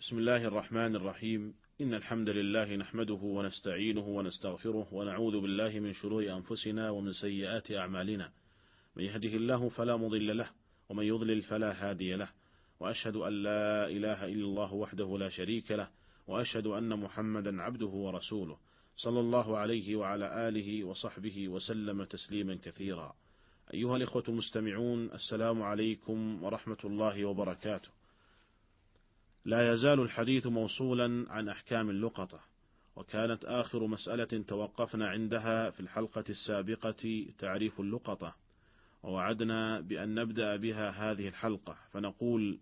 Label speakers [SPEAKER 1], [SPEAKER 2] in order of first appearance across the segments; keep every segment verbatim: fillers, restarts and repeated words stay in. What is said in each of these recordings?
[SPEAKER 1] بسم الله الرحمن الرحيم. إن الحمد لله نحمده ونستعينه ونستغفره ونعوذ بالله من شرور أنفسنا ومن سيئات أعمالنا، من يهده الله فلا مضل له ومن يضلل فلا هادي له، وأشهد أن لا إله إلا الله وحده لا شريك له، وأشهد أن محمدا عبده ورسوله صلى الله عليه وعلى آله وصحبه وسلم تسليما كثيرا. أيها الإخوة المستمعون، السلام عليكم ورحمة الله وبركاته. لا يزال الحديث موصولا عن أحكام اللقطة، وكانت آخر مسألة توقفنا عندها في الحلقة السابقة تعريف اللقطة، ووعدنا بأن نبدأ بها هذه الحلقة، فنقول: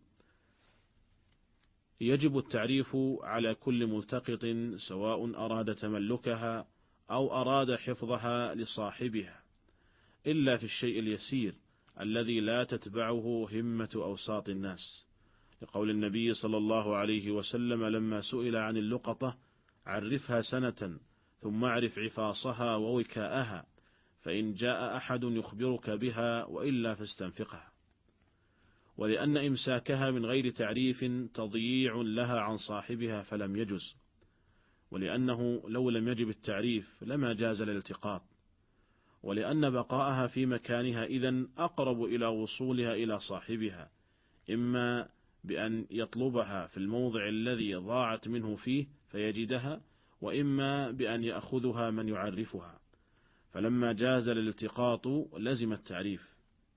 [SPEAKER 1] يجب التعريف على كل ملتقط سواء أراد تملكها أو أراد حفظها لصاحبها، إلا في الشيء اليسير الذي لا تتبعه همة أوساط الناس، لقول النبي صلى الله عليه وسلم لما سئل عن اللقطة: عرفها سنة ثم اعرف عفاصها ووكاءها، فإن جاء أحد يخبرك بها وإلا فاستنفقها. ولأن إمساكها من غير تعريف تضييع لها عن صاحبها فلم يجز، ولأنه لو لم يجب التعريف لما جاز الالتقاط، ولأن بقاءها في مكانها إذن أقرب إلى وصولها إلى صاحبها، إما بأن يطلبها في الموضع الذي ضاعت منه فيه فيجدها، وإما بأن يأخذها من يعرفها، فلما جاز الالتقاط لزم التعريف.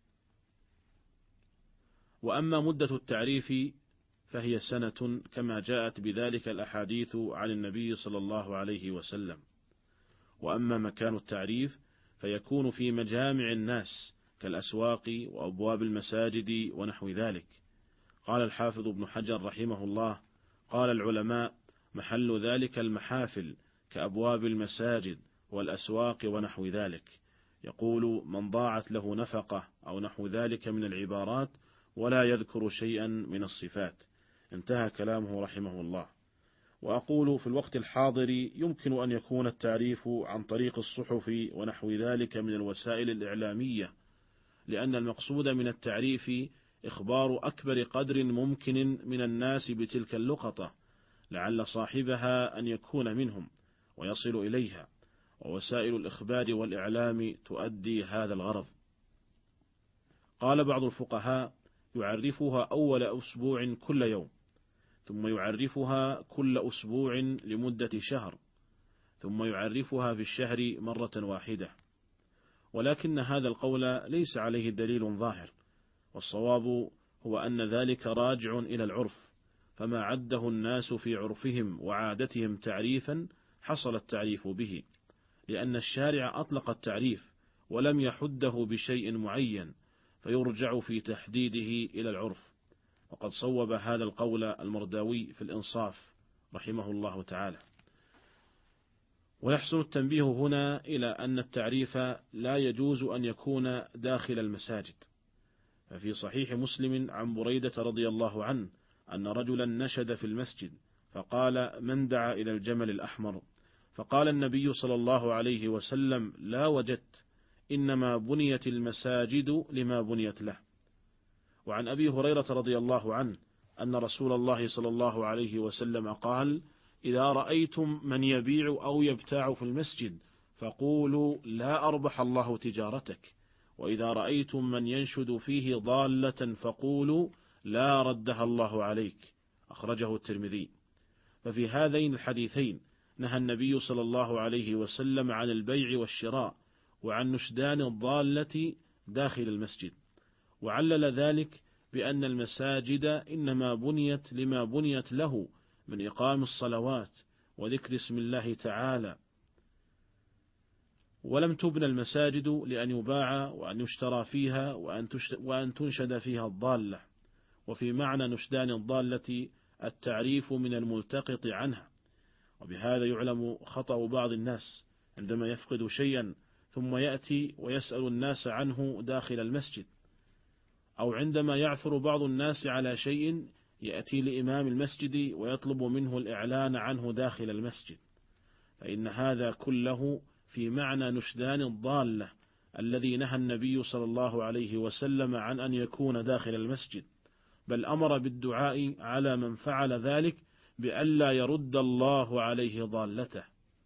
[SPEAKER 1] وأما مدة التعريف فهي سنة، كما جاءت بذلك الأحاديث عن النبي صلى الله عليه وسلم. وأما مكان التعريف فيكون في مجامع الناس كالأسواق وأبواب المساجد ونحو ذلك. قال الحافظ ابن حجر رحمه الله: قال العلماء: محل ذلك المحافل كأبواب المساجد والأسواق ونحو ذلك. يقول: من ضاعت له نفقة أو نحو ذلك من العبارات، ولا يذكر شيئا من الصفات. انتهى كلامه رحمه الله. وأقول: في الوقت الحاضر يمكن أن يكون التعريف عن طريق الصحف ونحو ذلك من الوسائل الإعلامية، لأن المقصود من التعريف إخبار أكبر قدر ممكن من الناس بتلك اللقطة، لعل صاحبها أن يكون منهم ويصل إليها، ووسائل الإخبار والإعلام تؤدي هذا الغرض. قال بعض الفقهاء: يعرفها أول أسبوع كل يوم، ثم يعرفها كل أسبوع لمدة شهر، ثم يعرفها في الشهر مرة واحدة. ولكن هذا القول ليس عليه دليل ظاهر، والصواب هو أن ذلك راجع إلى العرف، فما عده الناس في عرفهم وعادتهم تعريفا حصل التعريف به، لأن الشارع أطلق التعريف ولم يحده بشيء معين، فيرجع في تحديده إلى العرف. وقد صوب هذا القول المرداوي في الإنصاف رحمه الله تعالى. ويحصل التنبيه هنا إلى أن التعريف لا يجوز أن يكون داخل المساجد. ففي صحيح مسلم عن بريدة رضي الله عنه أن رجلا نشد في المسجد فقال: من دعا إلى الجمل الأحمر؟ فقال النبي صلى الله عليه وسلم: لا وجدت، إنما بنيت المساجد لما بنيت له. وعن أبي هريرة رضي الله عنه أن رسول الله صلى الله عليه وسلم قال: إذا رأيتم من يبيع أو يبتاع في المسجد فقولوا: لا أربح الله تجارتك، وإذا رأيتم من ينشد فيه ضالة فقولوا: لا ردها الله عليك. أخرجه الترمذي. ففي هذين الحديثين نهى النبي صلى الله عليه وسلم عن البيع والشراء وعن نشدان الضالة داخل المسجد، وعلل ذلك بأن المساجد إنما بنيت لما بنيت له من إقام الصلوات وذكر اسم الله تعالى، ولم تبنى المساجد لأن يباع وأن يشترى فيها وأن تنشد فيها الضالة. وفي معنى نشدان الضالة التعريف من الملتقط عنها. وبهذا يعلم خطأ بعض الناس عندما يفقد شيئا ثم يأتي ويسأل الناس عنه داخل المسجد، أو عندما يعثر بعض الناس على شيء يأتي لإمام المسجد ويطلب منه الإعلان عنه داخل المسجد، فإن هذا كله في معنى نشدان الضالة الذي نهى النبي صلى الله عليه وسلم عن أن يكون داخل المسجد، بل أمر بالدعاء على من فعل ذلك بألا يرد الله عليه ضالته.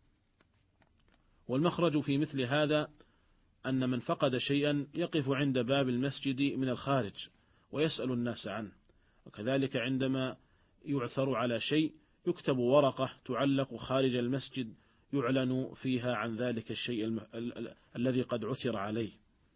[SPEAKER 1] والمخرج في مثل هذا أن من فقد شيئا يقف عند باب المسجد من الخارج ويسأل الناس عنه، وكذلك عندما يعثر على شيء يكتب ورقة تعلق خارج المسجد يعلن فيها عن ذلك الشيء الم... ال... ال... الذي قد عثر عليه.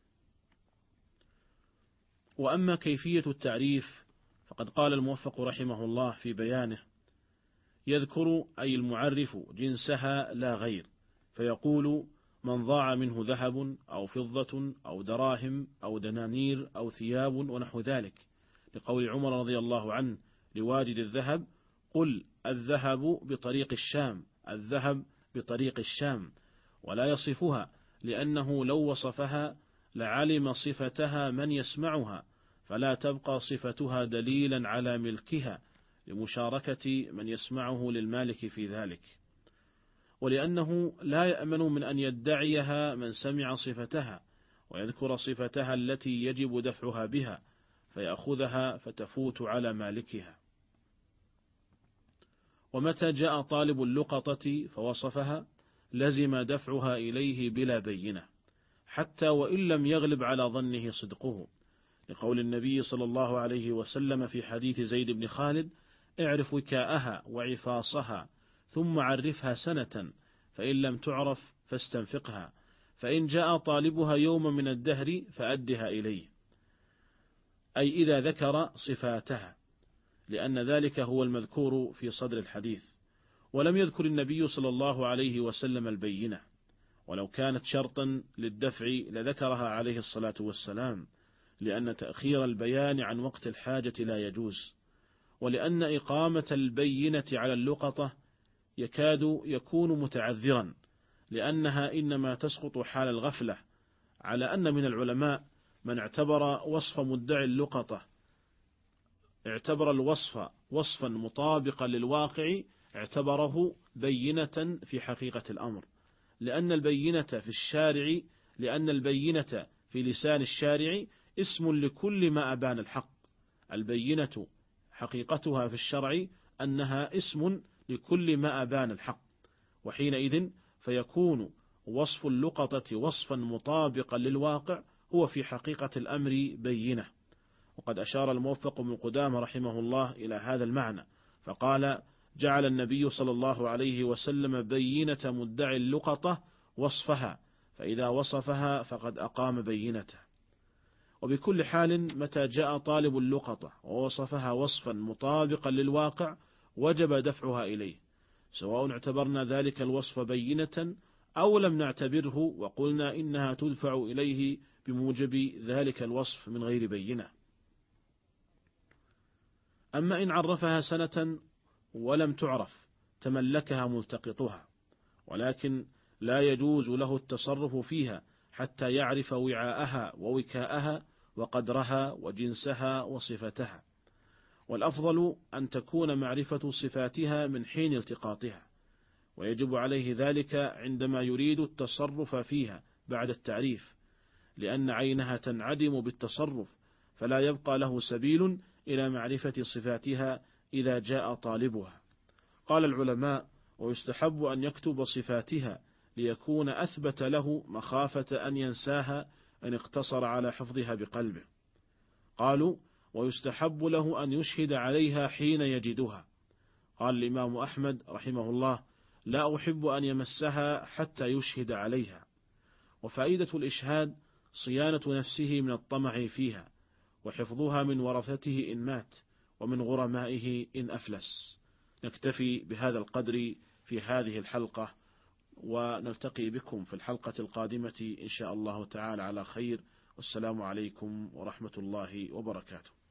[SPEAKER 1] وأما كيفية التعريف فقد قال الموفق رحمه الله في بيانه: يذكر أي المعرف جنسها لا غير، فيقول: من ضاع منه ذهب أو فضة أو دراهم أو دنانير أو ثياب ونحو ذلك، لقول عمر رضي الله عنه لواجد الذهب: قل الذهب بطريق الشام، الذهب بطريق الشام، ولا يصفها، لأنه لو وصفها لعلم صفتها من يسمعها، فلا تبقى صفتها دليلا على ملكها لمشاركة من يسمعه للمالك في ذلك، ولأنه لا يأمن من أن يدعيها من سمع صفتها ويذكر صفتها التي يجب دفعها بها فيأخذها فتفوت على مالكها. ومتى جاء طالب اللقطة فوصفها لزم دفعها إليه بلا بينة، حتى وإن لم يغلب على ظنه صدقه، لقول النبي صلى الله عليه وسلم في حديث زيد بن خالد: اعرف وكاءها وعفاصها ثم عرفها سنة، فإن لم تعرف فاستنفقها، فإن جاء طالبها يوم من الدهر فأدها إليه، أي إذا ذكر صفاتها، لأن ذلك هو المذكور في صدر الحديث. ولم يذكر النبي صلى الله عليه وسلم البينة، ولو كانت شرطا للدفع لذكرها عليه الصلاة والسلام، لأن تأخير البيان عن وقت الحاجة لا يجوز، ولأن إقامة البينة على اللقطة يكاد يكون متعذرا، لأنها إنما تسقط حال الغفلة، على أن من العلماء من اعتبر وصف مدعي اللقطة اعتبر الوصف وصفا مطابقا للواقع، اعتبره بينة في حقيقة الأمر، لأن البينة في الشارع لأن البينة في لسان الشارع اسم لكل ما أبان الحق. البينة حقيقتها في الشرع أنها اسم لكل ما أبان الحق، وحينئذ فيكون وصف اللقطة وصفا مطابقا للواقع هو في حقيقة الأمر بينة. وقد أشار الموفق بن قدامة رحمه الله إلى هذا المعنى فقال: جعل النبي صلى الله عليه وسلم بينة مدعي اللقطة وصفها، فإذا وصفها فقد أقام بينته. وبكل حال متى جاء طالب اللقطة ووصفها وصفا مطابقا للواقع وجب دفعها إليه، سواء اعتبرنا ذلك الوصف بينة أو لم نعتبره وقلنا إنها تدفع إليه بموجب ذلك الوصف من غير بينة. أما إن عرفها سنة ولم تعرف تملكها ملتقطها، ولكن لا يجوز له التصرف فيها حتى يعرف وعاءها ووكاءها وقدرها وجنسها وصفتها، والأفضل أن تكون معرفة صفاتها من حين التقاطها، ويجب عليه ذلك عندما يريد التصرف فيها بعد التعريف، لأن عينها تنعدم بالتصرف، فلا يبقى له سبيل إلى معرفة صفاتها إذا جاء طالبها. قال العلماء: ويستحب أن يكتب صفاتها ليكون أثبت له مخافة أن ينساها أن اقتصر على حفظها بقلبه. قالوا: ويستحب له أن يشهد عليها حين يجدها. قال الإمام أحمد رحمه الله: لا أحب أن يمسها حتى يشهد عليها. وفائدة الإشهاد صيانة نفسه من الطمع فيها، وحفظها من ورثته إن مات، ومن غرمائه إن أفلس. نكتفي بهذا القدر في هذه الحلقة، ونلتقي بكم في الحلقة القادمة إن شاء الله تعالى على خير، والسلام عليكم ورحمة الله وبركاته.